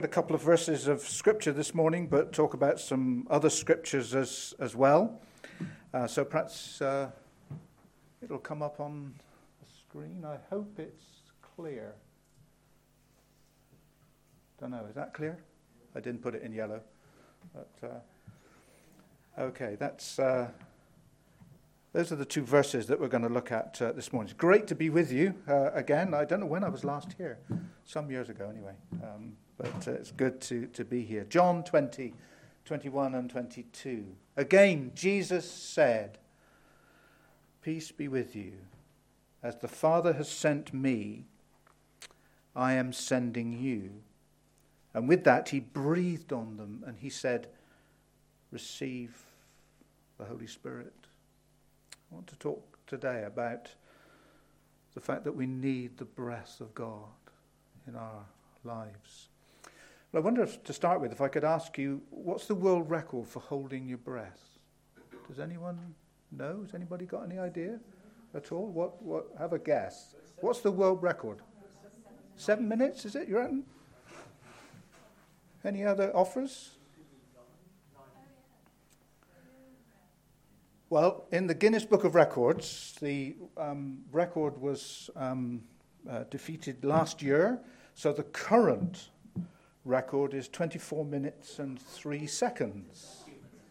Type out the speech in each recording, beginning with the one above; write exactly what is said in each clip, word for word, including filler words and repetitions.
A couple of verses of scripture this morning, but talk about some other scriptures as as well. Uh, so perhaps uh, it'll come up on the screen. I hope it's clear. Don't know. Is that clear? I didn't put it in yellow. But uh, okay, that's uh, those are the two verses that we're going to look at uh, this morning. It's great to be with you uh, again. I don't know when I was last here. Some years ago, anyway. Um, But uh, it's good to, to be here. John twenty, twenty-one and twenty-two. Again, Jesus said, "Peace be with you. As the Father has sent me, I am sending you." And with that, he breathed on them and he said, "Receive the Holy Spirit." I want to talk today about the fact that we need the breath of God in our lives. I wonder if, to start with, if I could ask you, what's the world record for holding your breath? Does anyone know? Has anybody got any idea at all? What? What? Have a guess. What's the world record? Seven minutes, is it? You reckon? Any other offers? Well, in the Guinness Book of Records, the um, record was um, uh, defeated last year, so the current record is twenty-four minutes and three seconds.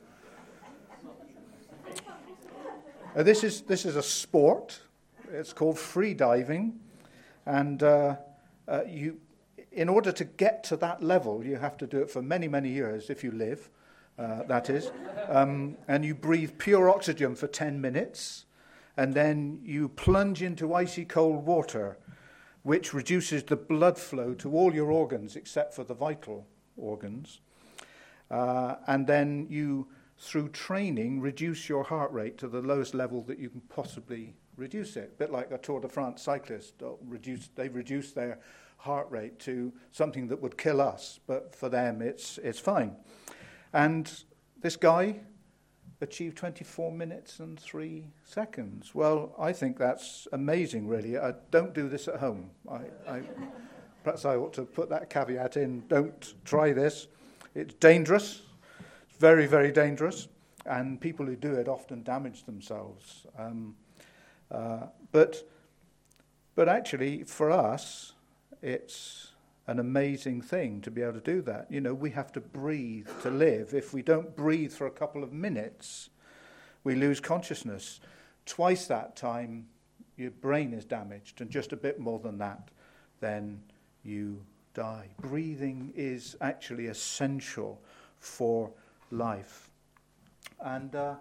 Uh, this is this is a sport. It's called free diving, and uh, uh, you, in order to get to that level, you have to do it for many many years if you live. Uh, that is, um, and you breathe pure oxygen for ten minutes, and then you plunge into icy cold water, which reduces the blood flow to all your organs except for the vital organs. Uh, and then you, through training, reduce your heart rate to the lowest level that you can possibly reduce it. A bit like a Tour de France cyclist. Reduce, they reduce their heart rate to something that would kill us, but for them it's it's fine. And this guy achieved twenty-four minutes and three seconds. Well, I think that's amazing, really. I don't do this at home. I, I, perhaps I ought to put that caveat in. Don't try this. It's dangerous. It's very, very dangerous. And people who do it often damage themselves. Um, uh, but, but actually, for us, it's an amazing thing to be able to do that. You know, we have to breathe to live. If we don't breathe for a couple of minutes, we lose consciousness. Twice that time, your brain is damaged, and just a bit more than that, then you die. Breathing is actually essential for life. And uh,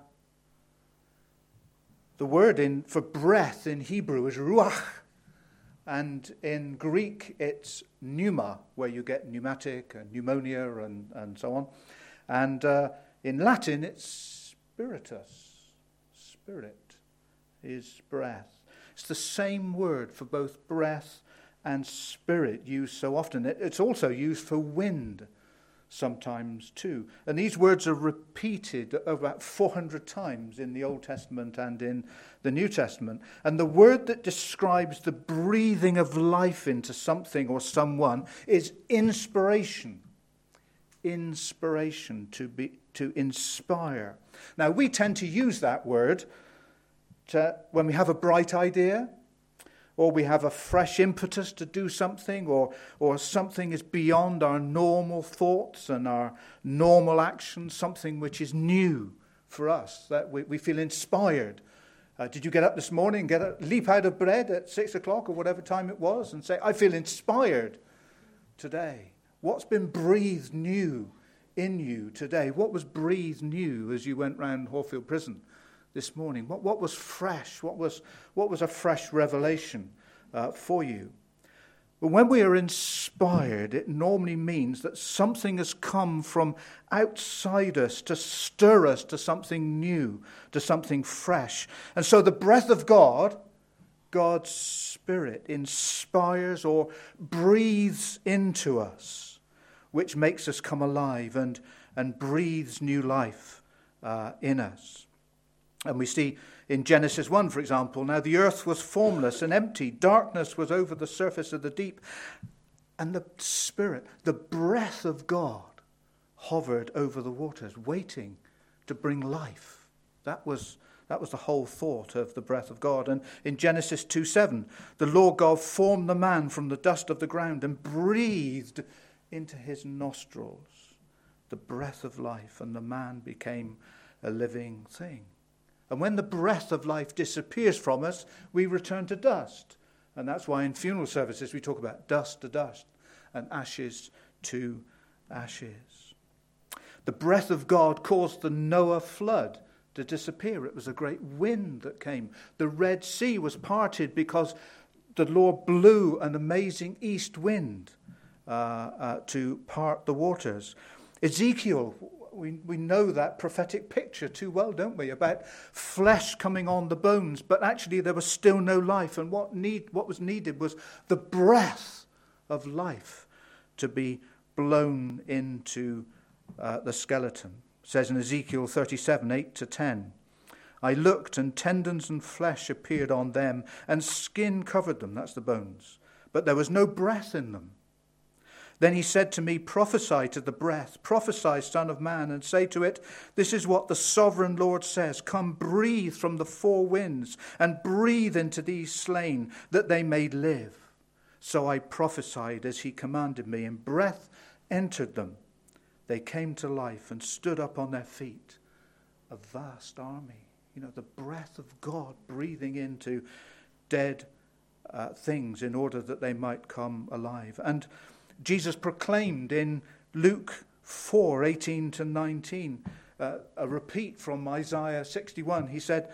the word in for breath in Hebrew is ruach. And in Greek, it's pneuma, where you get pneumatic and pneumonia and, and so on. And uh, in Latin, it's spiritus. Spirit is breath. It's the same word for both breath and spirit used so often. It, it's also used for wind sometimes too. And these words are repeated about four hundred times in the Old Testament and in the New Testament. And the word that describes the breathing of life into something or someone is inspiration. Inspiration, to be to inspire. Now, we tend to use that word to, when we have a bright idea, or we have a fresh impetus to do something, or or something is beyond our normal thoughts and our normal actions, something which is new for us, that we, we feel inspired. Uh, did you get up this morning, get a, leap out of bed at six o'clock or whatever time it was and say, I feel inspired today? What's been breathed new in you today? What was breathed new as you went round Horfield Prison this morning? What what was fresh? What was what was a fresh revelation uh, for you? But when we are inspired, it normally means that something has come from outside us to stir us to something new, to something fresh. And so the breath of God, God's Spirit, inspires or breathes into us, which makes us come alive and, and breathes new life uh, in us. And we see in Genesis one, for example, now the earth was formless and empty. Darkness was over the surface of the deep. And the Spirit, the breath of God, hovered over the waters, waiting to bring life. That was, that was the whole thought of the breath of God. And in Genesis two seven, the Lord God formed the man from the dust of the ground and breathed into his nostrils the breath of life, and the man became a living thing. And when the breath of life disappears from us, we return to dust. And that's why in funeral services we talk about dust to dust and ashes to ashes. The breath of God caused the Noah flood to disappear. It was a great wind that came. The Red Sea was parted because the Lord blew an amazing east wind uh, uh, to part the waters. Ezekiel, we, we know that prophetic picture too well, don't we, about flesh coming on the bones, but actually there was still no life, and what need what was needed was the breath of life to be blown into uh, the skeleton. It says in Ezekiel thirty-seven, eight to ten, I looked, and tendons and flesh appeared on them, and skin covered them, that's the bones, but there was no breath in them. Then he said to me, prophesy to the breath, prophesy, Son of Man, and say to it, this is what the sovereign Lord says, come breathe from the four winds, and breathe into these slain, that they may live. So I prophesied as he commanded me, and breath entered them. They came to life and stood up on their feet, a vast army. You know, the breath of God breathing into dead uh, things in order that they might come alive. And Jesus proclaimed in Luke four, eighteen to nineteen, uh, a repeat from Isaiah sixty-one. He said,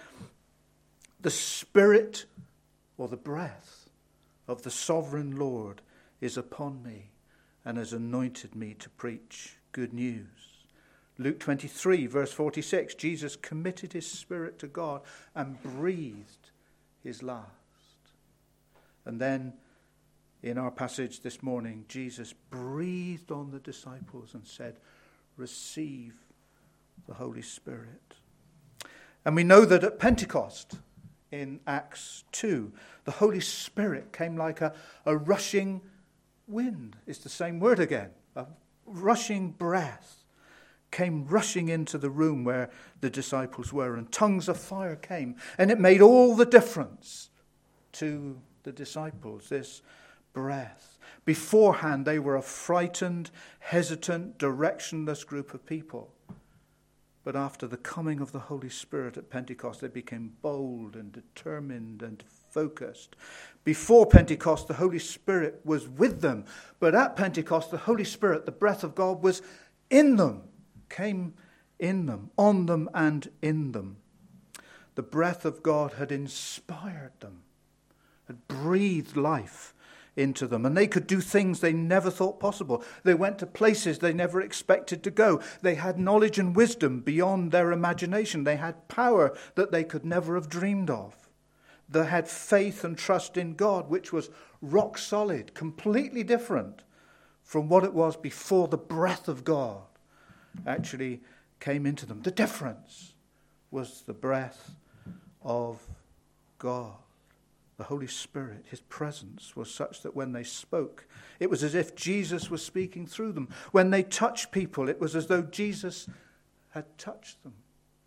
the Spirit, or the breath, of the sovereign Lord is upon me, and has anointed me to preach good news. Luke twenty-three, verse forty-six, Jesus committed his spirit to God and breathed his last. And then in our passage this morning, Jesus breathed on the disciples and said, receive the Holy Spirit. And we know that at Pentecost, in Acts two, the Holy Spirit came like a, a rushing wind. It's the same word again. A rushing breath came rushing into the room where the disciples were, and tongues of fire came. And it made all the difference to the disciples, this breath. Beforehand, they were a frightened, hesitant, directionless group of people. But after the coming of the Holy Spirit at Pentecost, they became bold and determined and focused. Before Pentecost, the Holy Spirit was with them. But at Pentecost, the Holy Spirit, the breath of God, was in them, came in them, on them and in them. The breath of God had inspired them, had breathed life into them, and they could do things they never thought possible. They went to places they never expected to go. They had knowledge and wisdom beyond their imagination. They had power that they could never have dreamed of. They had faith and trust in God, which was rock solid, completely different from what it was before the breath of God actually came into them. The difference was the breath of God. The Holy Spirit, his presence was such that when they spoke, it was as if Jesus was speaking through them. When they touched people, it was as though Jesus had touched them.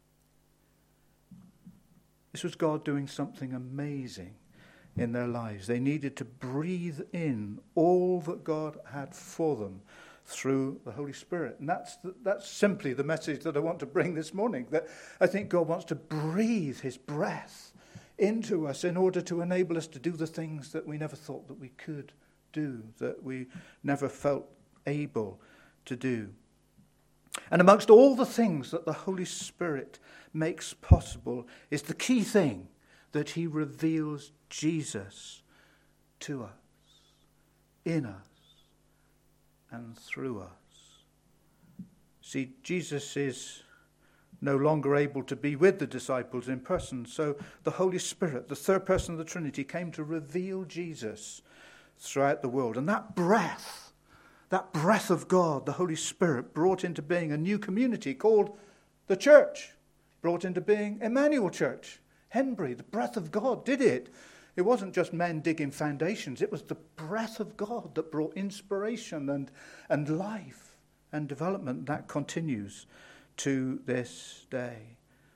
This was God doing something amazing in their lives. They needed to breathe in all that God had for them through the Holy Spirit. And that's the, that's simply the message that I want to bring this morning, that I think God wants to breathe his breath into us in order to enable us to do the things that we never thought that we could do, that we never felt able to do. And amongst all the things that the Holy Spirit makes possible is the key thing, that he reveals Jesus to us, in us, and through us. See, Jesus is no longer able to be with the disciples in person. So the Holy Spirit, the third person of the Trinity, came to reveal Jesus throughout the world. And that breath, that breath of God, the Holy Spirit, brought into being a new community called the church, brought into being Emmanuel Church. Henbury, the breath of God did it. It wasn't just men digging foundations. It was the breath of God that brought inspiration and, and life and development. That continues to this day.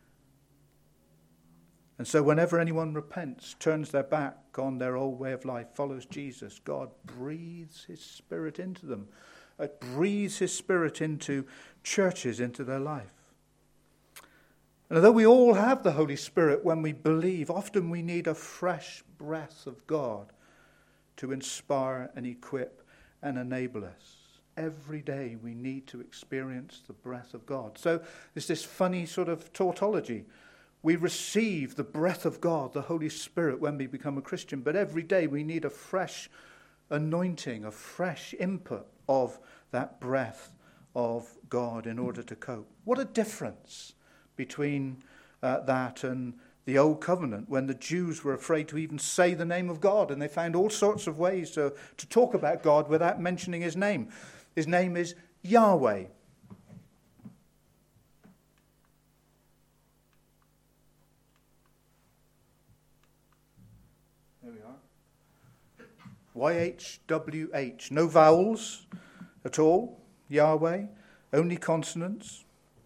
And so whenever anyone repents, turns their back on their old way of life, follows Jesus, God breathes his Spirit into them. It breathes his Spirit into churches, into their life. And although we all have the Holy Spirit when we believe, often we need a fresh breath of God to inspire and equip and enable us. Every day we need to experience the breath of God. So there's this funny sort of tautology. We receive the breath of God, the Holy Spirit, when we become a Christian. But every day we need a fresh anointing, a fresh input of that breath of God in order to cope. What a difference between uh, that and the Old Covenant, when the Jews were afraid to even say the name of God, and they found all sorts of ways to, to talk about God without mentioning his name. His name is Yahweh. There we are. Y H W H. No vowels at all. Yahweh. Only consonants.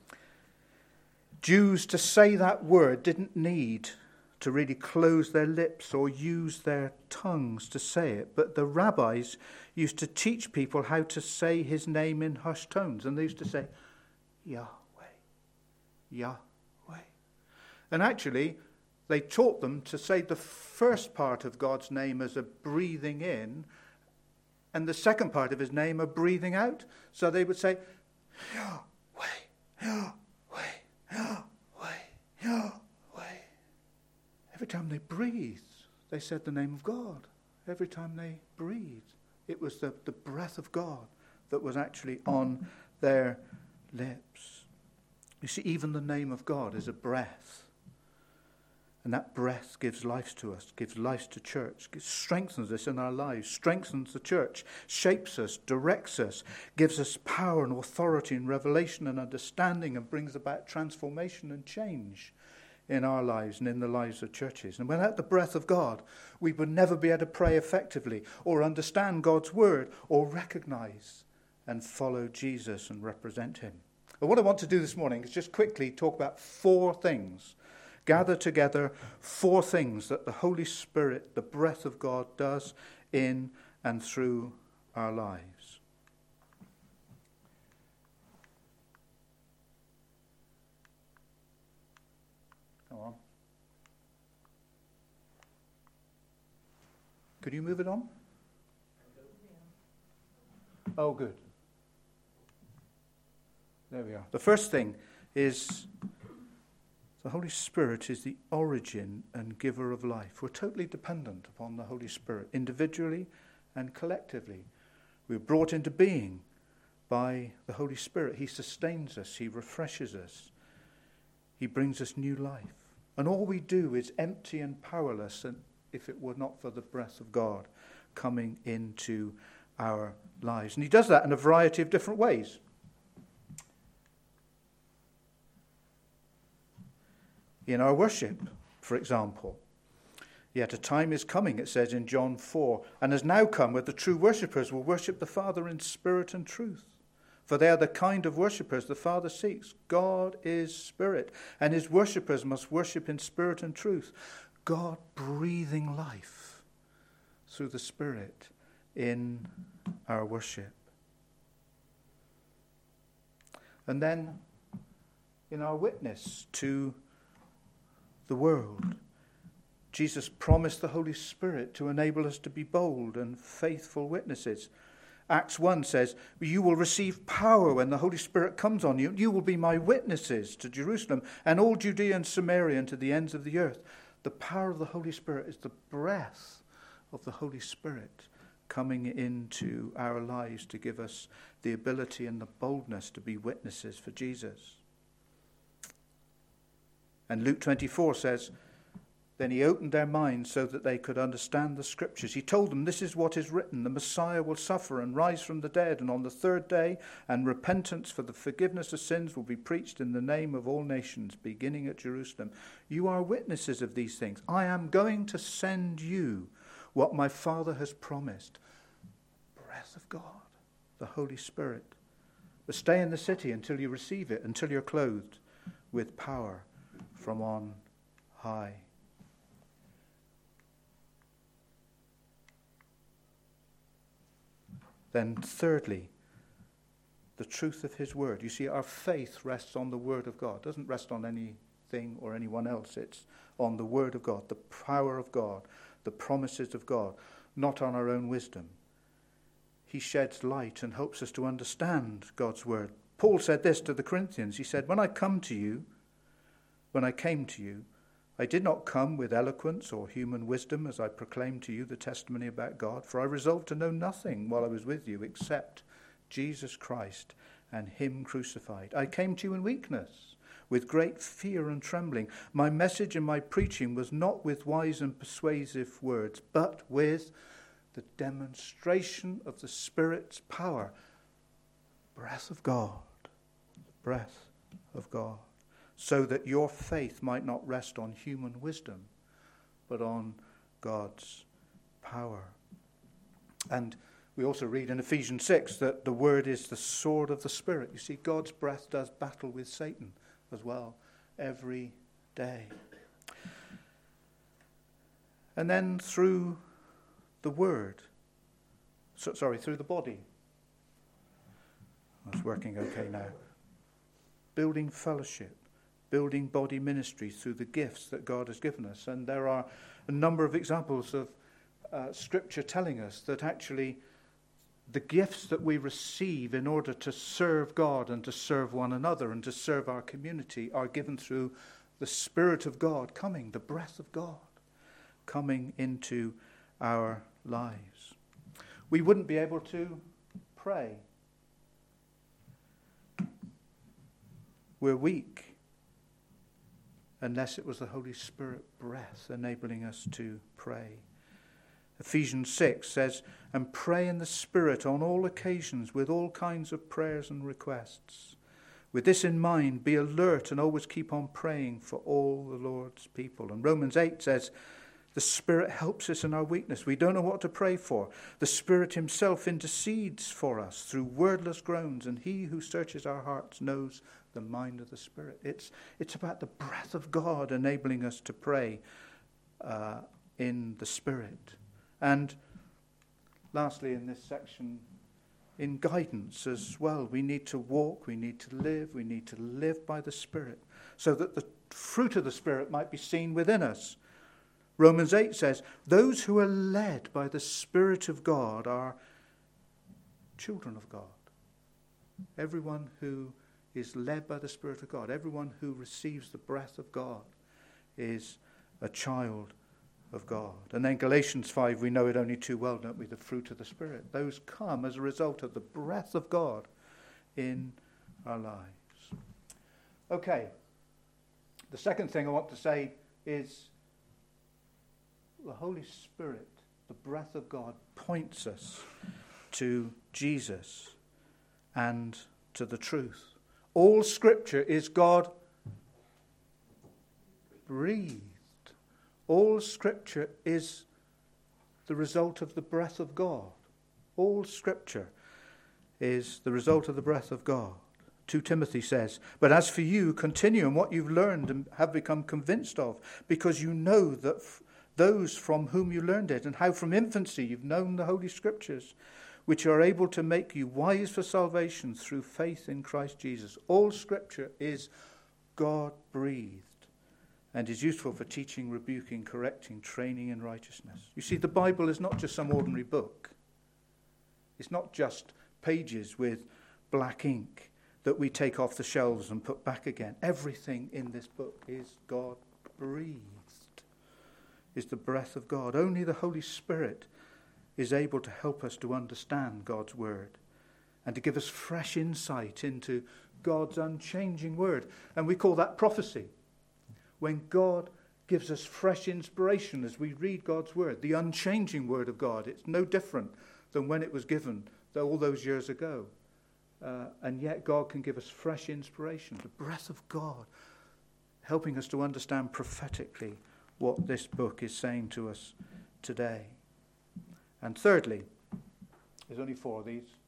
Jews, to say that word, didn't need to really close their lips or use their tongues to say it. But the rabbis used to teach people how to say his name in hushed tones. And they used to say, Yahweh, Yahweh. And actually, they taught them to say the first part of God's name as a breathing in, and the second part of his name a breathing out. So they would say, Yahweh, Yahweh. Yahweh, Yahweh. Every time they breathed, they said the name of God. Every time they breathed, it was the, the breath of God that was actually on their lips. You see, even the name of God is a breath. And that breath gives life to us, gives life to church, gives, strengthens us in our lives, strengthens the church, shapes us, directs us, gives us power and authority and revelation and understanding, and brings about transformation and change in our lives and in the lives of churches. And without the breath of God, we would never be able to pray effectively or understand God's word or recognize and follow Jesus and represent him. But what I want to do this morning is just quickly talk about four things. Gather together four things that the Holy Spirit, the breath of God, does in and through our lives. Come on. Could you move it on? Oh, good. There we are. The first thing is the Holy Spirit is the origin and giver of life. We're totally dependent upon the Holy Spirit, individually and collectively. We're brought into being by the Holy Spirit. He sustains us. He refreshes us. He brings us new life. And all we do is empty and powerless, and if it were not for the breath of God coming into our lives. And he does that in a variety of different ways. In our worship, for example. Yet a time is coming, it says in John four, and has now come where the true worshippers will worship the Father in spirit and truth. For they are the kind of worshippers the Father seeks. God is spirit, and his worshippers must worship in spirit and truth. God breathing life through the Spirit in our worship. And then in our witness to the world, Jesus promised the Holy Spirit to enable us to be bold and faithful witnesses. Acts one says, you will receive power when the Holy Spirit comes on you. You will be my witnesses to Jerusalem and all Judea and Samaria and to the ends of the earth. The power of the Holy Spirit is the breath of the Holy Spirit coming into our lives to give us the ability and the boldness to be witnesses for Jesus. And Luke twenty-four says, Then he opened their minds so that they could understand the scriptures. He told them, this is what is written, the Messiah will suffer and rise from the dead, and on the third day, and repentance for the forgiveness of sins will be preached in the name of all nations, beginning at Jerusalem. You are witnesses of these things. I am going to send you what my Father has promised. Breath of God, the Holy Spirit. But stay in the city until you receive it, until you're clothed with power from on high. Then thirdly, the truth of his word. You see, our faith rests on the word of God. It doesn't rest on anything or anyone else. It's on the word of God, the power of God, the promises of God, not on our own wisdom. He sheds light and helps us to understand God's word. Paul said this to the Corinthians. He said, when I come to you, when I came to you, I did not come with eloquence or human wisdom as I proclaimed to you the testimony about God, for I resolved to know nothing while I was with you except Jesus Christ and him crucified. I came to you in weakness, with great fear and trembling. My message and my preaching was not with wise and persuasive words, but with the demonstration of the Spirit's power. Breath of God, the breath of God. So that your faith might not rest on human wisdom, but on God's power. And we also read in Ephesians six that the word is the sword of the Spirit. You see, God's breath does battle with Satan as well every day. And then through the word, so, sorry, through the body. That's working okay now. Building fellowship. Building body ministry through the gifts that God has given us. And there are a number of examples of uh, Scripture telling us that actually the gifts that we receive in order to serve God and to serve one another and to serve our community are given through the Spirit of God coming, the breath of God coming into our lives. We wouldn't be able to pray. We're weak unless it was the Holy Spirit breath enabling us to pray. Ephesians six says, and pray in the Spirit on all occasions with all kinds of prayers and requests. With this in mind, be alert and always keep on praying for all the Lord's people. And Romans eight says, the Spirit helps us in our weakness. We don't know what to pray for. The Spirit himself intercedes for us through wordless groans, and he who searches our hearts knows the mind of the Spirit. It's, it's about the breath of God enabling us to pray uh, in the Spirit. And lastly, in this section, in guidance as well. We need to walk, we need to live, we need to live by the Spirit so that the fruit of the Spirit might be seen within us. Romans eight says, those who are led by the Spirit of God are children of God. Everyone who is led by the Spirit of God, everyone who receives the breath of God is a child of God. And then Galatians five, we know it only too well, don't we? The fruit of the Spirit. Those come as a result of the breath of God in our lives. Okay. The second thing I want to say is the Holy Spirit, the breath of God, points us to Jesus and to the truth. All Scripture is God breathed. All Scripture is the result of the breath of God. All Scripture is the result of the breath of God. Second Timothy says, but as for you, continue in what you've learned and have become convinced of, because you know that f- those from whom you learned it, and how from infancy you've known the Holy Scriptures, which are able to make you wise for salvation through faith in Christ Jesus. All Scripture is God-breathed and is useful for teaching, rebuking, correcting, training in righteousness. You see, the Bible is not just some ordinary book. It's not just pages with black ink that we take off the shelves and put back again. Everything in this book is God-breathed, is the breath of God. Only the Holy Spirit is able to help us to understand God's word and to give us fresh insight into God's unchanging word. And we call that prophecy. When God gives us fresh inspiration as we read God's word, the unchanging word of God. It's no different than when it was given all those years ago. Uh, and yet God can give us fresh inspiration, the breath of God, helping us to understand prophetically what this book is saying to us today. And thirdly, there's only four of these.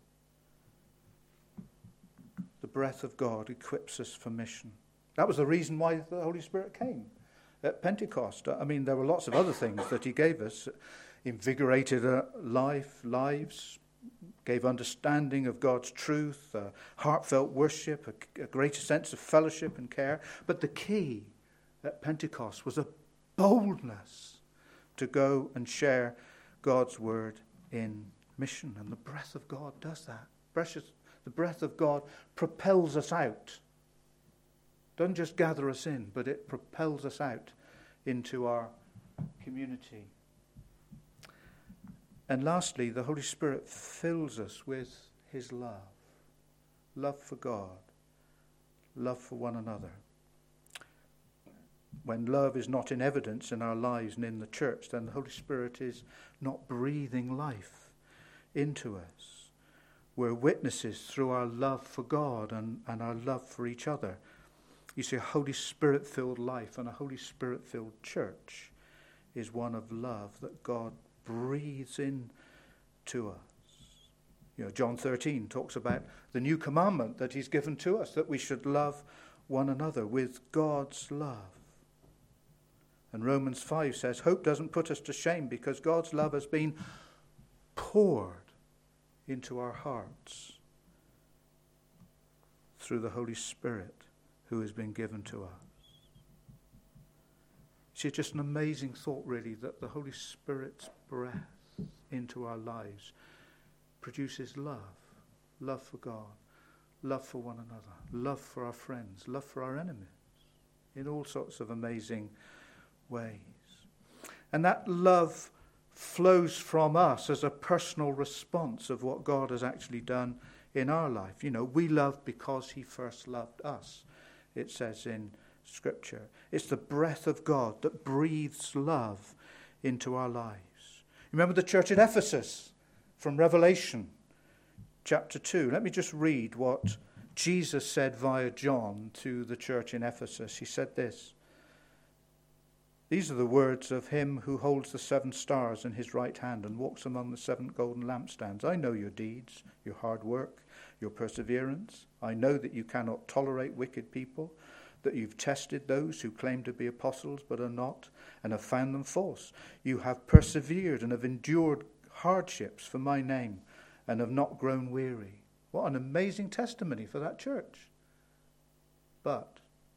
The breath of God equips us for mission. That was the reason why the Holy Spirit came at Pentecost. I mean, there were lots of other things that he gave us. Invigorated uh, life, lives, gave understanding of God's truth, uh, heartfelt worship, a, a greater sense of fellowship and care. But the key at Pentecost was a boldness to go and share God's word in mission. And the breath of God does that. Precious, the breath of God propels us out. Doesn't just gather us in, but it propels us out into our community. And lastly, the Holy Spirit fills us with his love. Love for God. Love for one another. When love is not in evidence in our lives and in the church, then the Holy Spirit is not breathing life into us. We're witnesses through our love for God and, and our love for each other. You see, a Holy Spirit-filled life and a Holy Spirit-filled church is one of love that God breathes in to us. You know, John thirteen talks about the new commandment that he's given to us, that we should love one another with God's love. And Romans five says, hope doesn't put us to shame because God's love has been poured into our hearts through the Holy Spirit who has been given to us. See, it's just an amazing thought, really, that the Holy Spirit's breath into our lives produces love. Love for God, love for one another, love for our friends, love for our enemies, in all sorts of amazing ways. And that love flows from us as a personal response of what God has actually done in our life. You know, we love because he first loved us, it says in Scripture. It's the breath of God that breathes love into our lives. Remember the church at Ephesus from Revelation chapter two. Let me just read what Jesus said via John to the church in Ephesus. He said this: these are the words of him who holds the seven stars in his right hand and walks among the seven golden lampstands. I know your deeds, your hard work, your perseverance. I know that you cannot tolerate wicked people, that you've tested those who claim to be apostles but are not, and have found them false. You have persevered and have endured hardships for my name and have not grown weary. What an amazing testimony for that church. But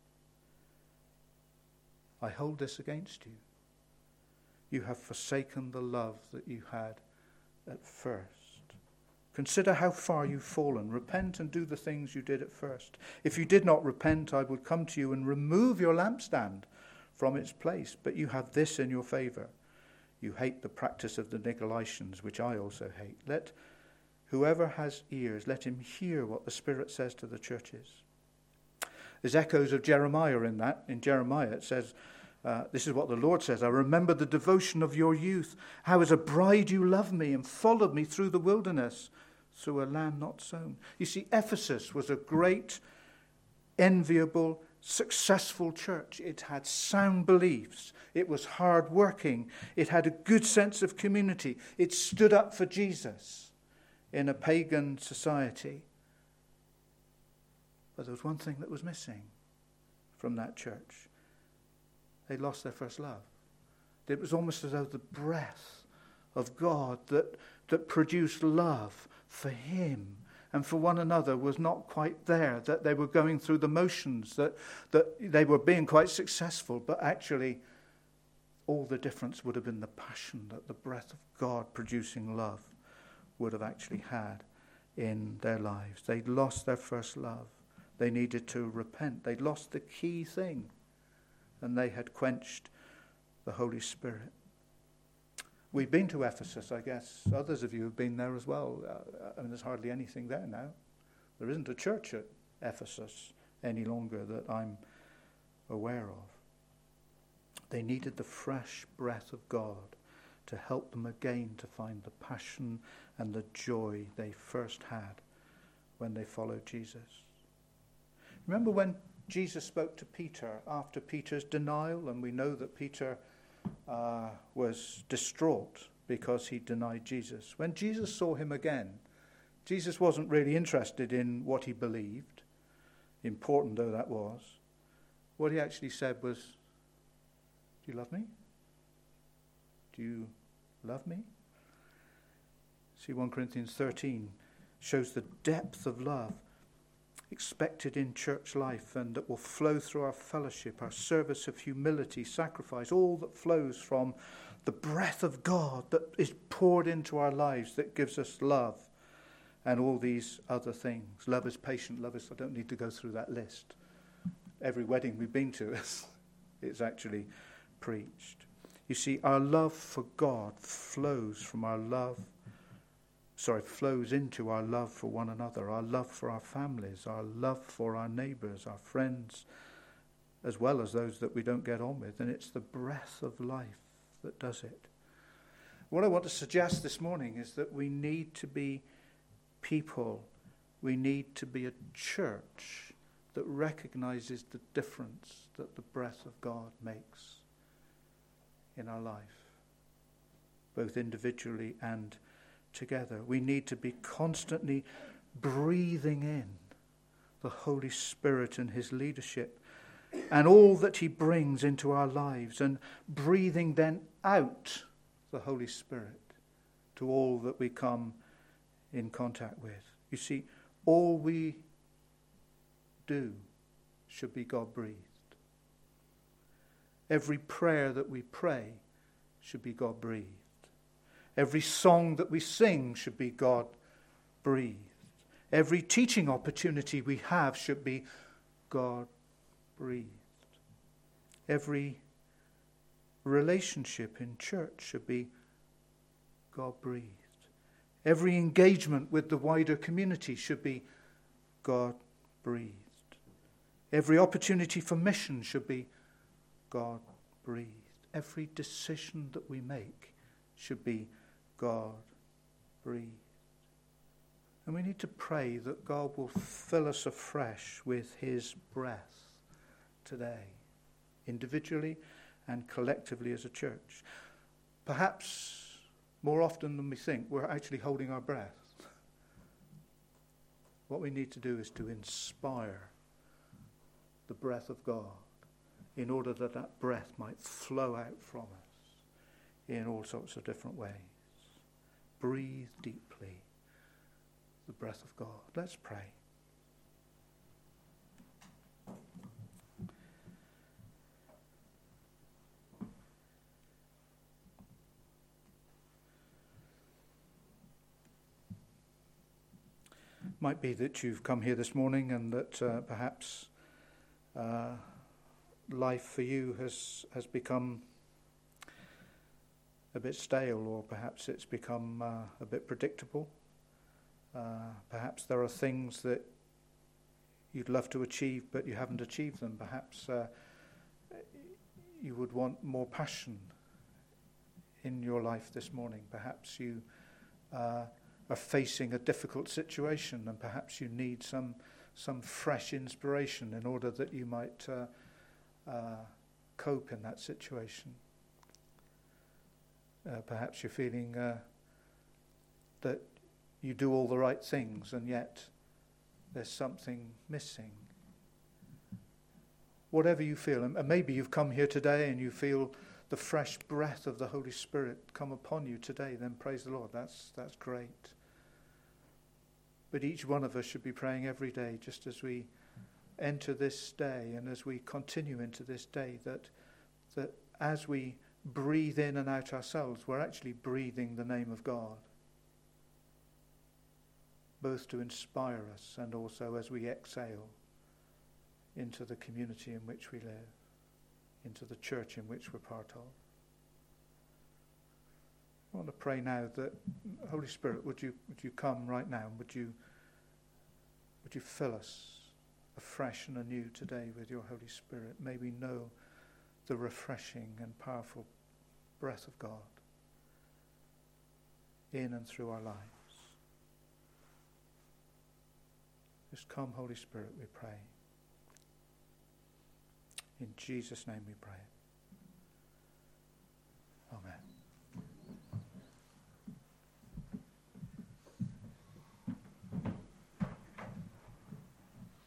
I hold this against you. You have forsaken the love that you had at first. Consider how far you've fallen. Repent and do the things you did at first. If you did not repent, I would come to you and remove your lampstand from its place. But you have this in your favor. You hate the practice of the Nicolaitans, which I also hate. Let whoever has ears, let him hear what the Spirit says to the churches. There's echoes of Jeremiah in that. In Jeremiah it says, uh, this is what the Lord says: I remember the devotion of your youth, how as a bride you loved me and followed me through the wilderness, through a land not sown. You see, Ephesus was a great, enviable, successful church. It had sound beliefs. It was hard-working. It had a good sense of community. It stood up for Jesus in a pagan society. But there was one thing that was missing from that church. They lost their first love. It was almost as though the breath of God that, that produced love for him and for one another was not quite there, that they were going through the motions, that, that they were being quite successful, but actually all the difference would have been the passion that the breath of God producing love would have actually had in their lives. They'd lost their first love. They needed to repent. They'd lost the key thing, and they had quenched the Holy Spirit. We've been to Ephesus, I guess. Others of you have been there as well. Uh, I mean, there's hardly anything there now. There isn't a church at Ephesus any longer that I'm aware of. They needed the fresh breath of God to help them again to find the passion and the joy they first had when they followed Jesus. Remember when Jesus spoke to Peter after Peter's denial, and we know that Peter uh, was distraught because he denied Jesus. When Jesus saw him again, Jesus wasn't really interested in what he believed, important though that was. What he actually said was, "Do you love me? Do you love me?" See, First Corinthians thirteen shows the depth of love expected in church life, and that will flow through our fellowship, our service of humility, sacrifice, all that flows from the breath of God that is poured into our lives, that gives us love and all these other things. Love is patient, love is, I don't need to go through that list. Every wedding we've been to, it's actually preached. You see, our love for God flows from our love Sorry, flows into our love for one another, our love for our families, our love for our neighbours, our friends, as well as those that we don't get on with. And it's the breath of life that does it. What I want to suggest this morning is that we need to be people, we need to be a church that recognises the difference that the breath of God makes in our life, both individually and together. We need to be constantly breathing in the Holy Spirit and his leadership and all that he brings into our lives, and breathing then out the Holy Spirit to all that we come in contact with. You see, all we do should be God-breathed. Every prayer that we pray should be God-breathed. Every song that we sing should be God-breathed. Every teaching opportunity we have should be God-breathed. Every relationship in church should be God-breathed. Every engagement with the wider community should be God-breathed. Every opportunity for mission should be God-breathed. Every decision that we make should be God-breathed. And we need to pray that God will fill us afresh with his breath today, individually and collectively as a church. Perhaps more often than we think, we're actually holding our breath. What we need to do is to inspire the breath of God in order that that breath might flow out from us in all sorts of different ways. Breathe deeply the breath of God. Let's pray. Might be that you've come here this morning and that uh, perhaps uh, life for you has has become a bit stale, or perhaps it's become uh, a bit predictable. Uh, perhaps there are things that you'd love to achieve, but you haven't achieved them. Perhaps uh, you would want more passion in your life this morning. Perhaps you uh, are facing a difficult situation, and perhaps you need some some fresh inspiration in order that you might uh, uh, cope in that situation. Uh, perhaps you're feeling uh, that you do all the right things and yet there's something missing. Whatever you feel, and maybe you've come here today and you feel the fresh breath of the Holy Spirit come upon you today, then praise the Lord. That's that's great. But each one of us should be praying every day, just as we enter this day and as we continue into this day, that that as we breathe in and out ourselves, we're actually breathing the name of God, both to inspire us and also as we exhale into the community in which we live, into the church in which we're part of. I want to pray now that, Holy Spirit, would you would you come right now, and would you would you fill us afresh and anew today with your Holy Spirit? May we know the refreshing and powerful breath of God in and through our lives. Just come, Holy Spirit, we pray. In Jesus' name we pray. Amen.